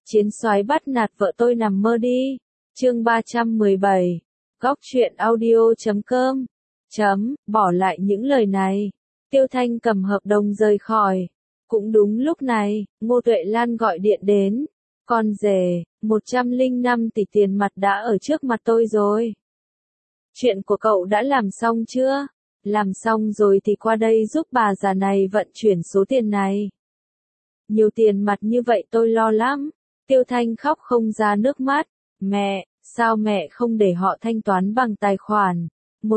Chiến soái bắt nạt vợ tôi nằm mơ đi. Chương 317. Góc truyện audio.com. Bỏ lại những lời này. Tiêu Thanh cầm hợp đồng rời khỏi. Cũng đúng lúc này, Ngô Tuệ Lan gọi điện đến. Con rể, 105 tỷ tiền mặt đã ở trước mặt tôi rồi. Chuyện của cậu đã làm xong chưa? Làm xong rồi thì qua đây giúp bà già này vận chuyển số tiền này. Nhiều tiền mặt như vậy tôi lo lắm. Tiêu Thanh khóc không ra nước mắt. Mẹ, sao mẹ không để họ thanh toán bằng tài khoản?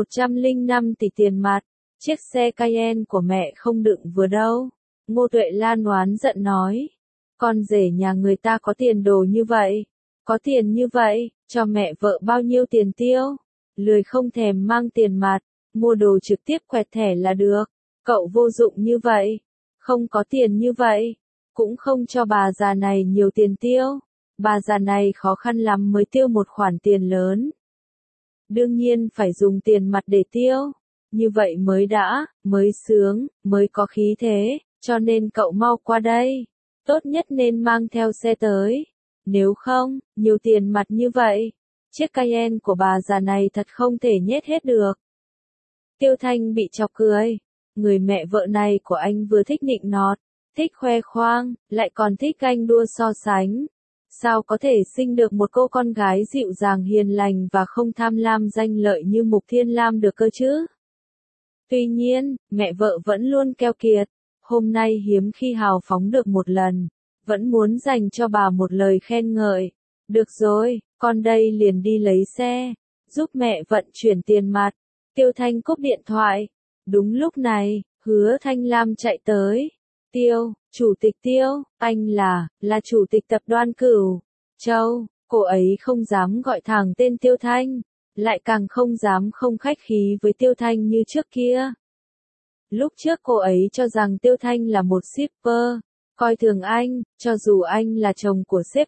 105 tỷ tiền mặt. Chiếc xe Cayenne của mẹ không đựng vừa đâu. Ngô Tuệ Lan oán giận nói. Con rể nhà người ta có tiền đồ như vậy. Có tiền như vậy, cho mẹ vợ bao nhiêu tiền tiêu? Lười không thèm mang tiền mặt, mua đồ trực tiếp quẹt thẻ là được. Cậu vô dụng như vậy. Không có tiền như vậy. Cũng không cho bà già này nhiều tiền tiêu. Bà già này khó khăn lắm mới tiêu một khoản tiền lớn. Đương nhiên phải dùng tiền mặt để tiêu. Như vậy mới sướng, mới có khí thế, cho nên cậu mau qua đây. Tốt nhất nên mang theo xe tới. Nếu không, nhiều tiền mặt như vậy, chiếc Cayenne của bà già này thật không thể nhét hết được. Tiêu Thanh bị chọc cười. Người mẹ vợ này của anh vừa thích nịnh nọt, thích khoe khoang, lại còn thích ganh đua so sánh. Sao có thể sinh được một cô con gái dịu dàng hiền lành và không tham lam danh lợi như Mục Thiên Lam được cơ chứ? Tuy nhiên, mẹ vợ vẫn luôn keo kiệt. Hôm nay hiếm khi hào phóng được một lần, vẫn muốn dành cho bà một lời khen ngợi. Được rồi, con đây liền đi lấy xe, giúp mẹ vận chuyển tiền mặt. Tiêu Thanh cúp điện thoại. Đúng lúc này, Hứa Thanh Lam chạy tới. Tiêu, Chủ tịch Tiêu, anh là Chủ tịch tập đoàn Cửu Châu. Cô ấy không dám gọi thẳng tên Tiêu Thanh, lại càng không dám không khách khí với Tiêu Thanh như trước kia. Lúc trước cô ấy cho rằng Tiêu Thanh là một shipper, coi thường anh, cho dù anh là chồng của sếp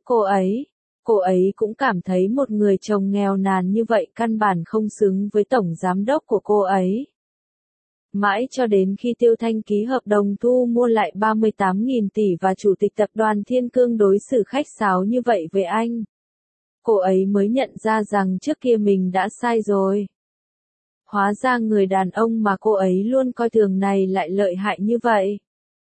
cô ấy cũng cảm thấy một người chồng nghèo nàn như vậy căn bản không xứng với tổng giám đốc của cô ấy. Mãi cho đến khi Tiêu Thanh ký hợp đồng thu mua lại 38.000 tỷ và Chủ tịch tập đoàn Thiên Cương đối xử khách sáo như vậy với anh, cô ấy mới nhận ra rằng trước kia mình đã sai rồi. Hóa ra người đàn ông mà cô ấy luôn coi thường này lại lợi hại như vậy.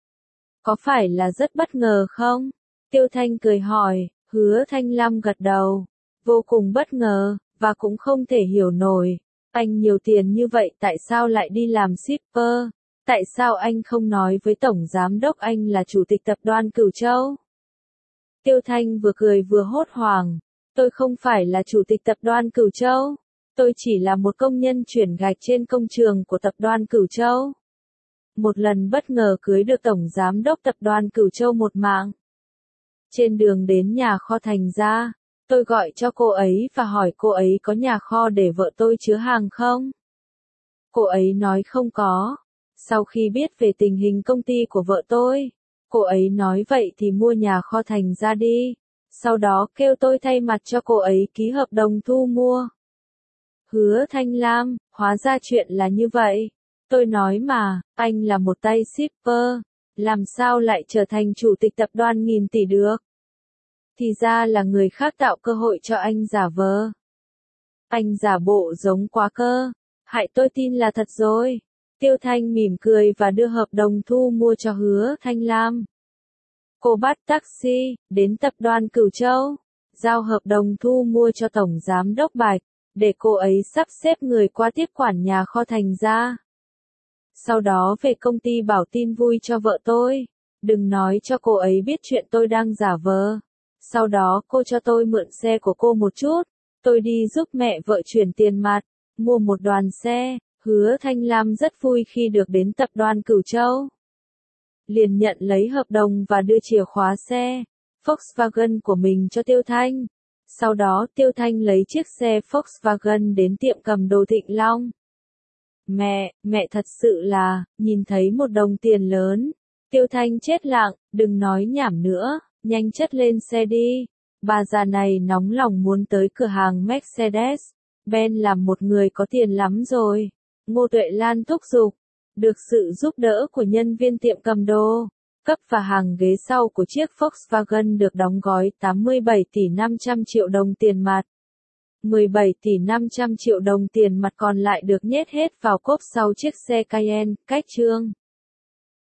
Có phải là rất bất ngờ không? Tiêu Thanh cười hỏi. Hứa Thanh Lam gật đầu. Vô cùng bất ngờ, và cũng không thể hiểu nổi. Anh nhiều tiền như vậy tại sao lại đi làm shipper? Tại sao anh không nói với tổng giám đốc anh là chủ tịch tập đoàn Cửu Châu? Tiêu Thanh vừa cười vừa hốt hoảng. Tôi không phải là chủ tịch tập đoàn Cửu Châu. Tôi chỉ là một công nhân chuyển gạch trên công trường của tập đoàn Cửu Châu. Một lần bất ngờ cưới được tổng giám đốc tập đoàn Cửu Châu một mạng. Trên đường đến nhà kho Thành Gia, tôi gọi cho cô ấy và hỏi cô ấy có nhà kho để vợ tôi chứa hàng không? Cô ấy nói không có. Sau khi biết về tình hình công ty của vợ tôi, cô ấy nói vậy thì mua nhà kho Thành Gia đi. Sau đó kêu tôi thay mặt cho cô ấy ký hợp đồng thu mua. Hứa Thanh Lam, hóa ra chuyện là như vậy. Tôi nói mà, anh là một tay shipper, làm sao lại trở thành chủ tịch tập đoàn nghìn tỷ được? Thì ra là người khác tạo cơ hội cho anh giả vờ. Anh giả bộ giống quá cơ, hại tôi tin là thật rồi. Tiêu Thanh mỉm cười và đưa hợp đồng thu mua cho Hứa Thanh Lam. Cô bắt taxi, đến tập đoàn Cửu Châu, giao hợp đồng thu mua cho tổng giám đốc Bạch, để cô ấy sắp xếp người qua tiếp quản nhà kho Thành Gia. Sau đó về công ty bảo tin vui cho vợ tôi, đừng nói cho cô ấy biết chuyện tôi đang giả vờ. Sau đó cô cho tôi mượn xe của cô một chút, tôi đi giúp mẹ vợ chuyển tiền mặt, mua một đoàn xe. Hứa Thanh Lam rất vui khi được đến tập đoàn Cửu Châu. Liền nhận lấy hợp đồng và đưa chìa khóa xe Volkswagen của mình cho Tiêu Thanh. Sau đó Tiêu Thanh lấy chiếc xe Volkswagen đến tiệm cầm đồ Thịnh Long. Mẹ thật sự là, nhìn thấy một đồng tiền lớn. Tiêu Thanh chết lặng, đừng nói nhảm nữa, nhanh chất lên xe đi. Bà già này nóng lòng muốn tới cửa hàng Mercedes-Benz làm một người có tiền lắm rồi. Ngô Tuệ Lan thúc giục. Được sự giúp đỡ của nhân viên tiệm cầm đồ, Cấp và hàng ghế sau của chiếc Volkswagen được đóng gói 87 tỷ 500 triệu đồng tiền mặt. 17 tỷ 500 triệu đồng tiền mặt còn lại được nhét hết vào cốp sau chiếc xe Cayenne, cách chương.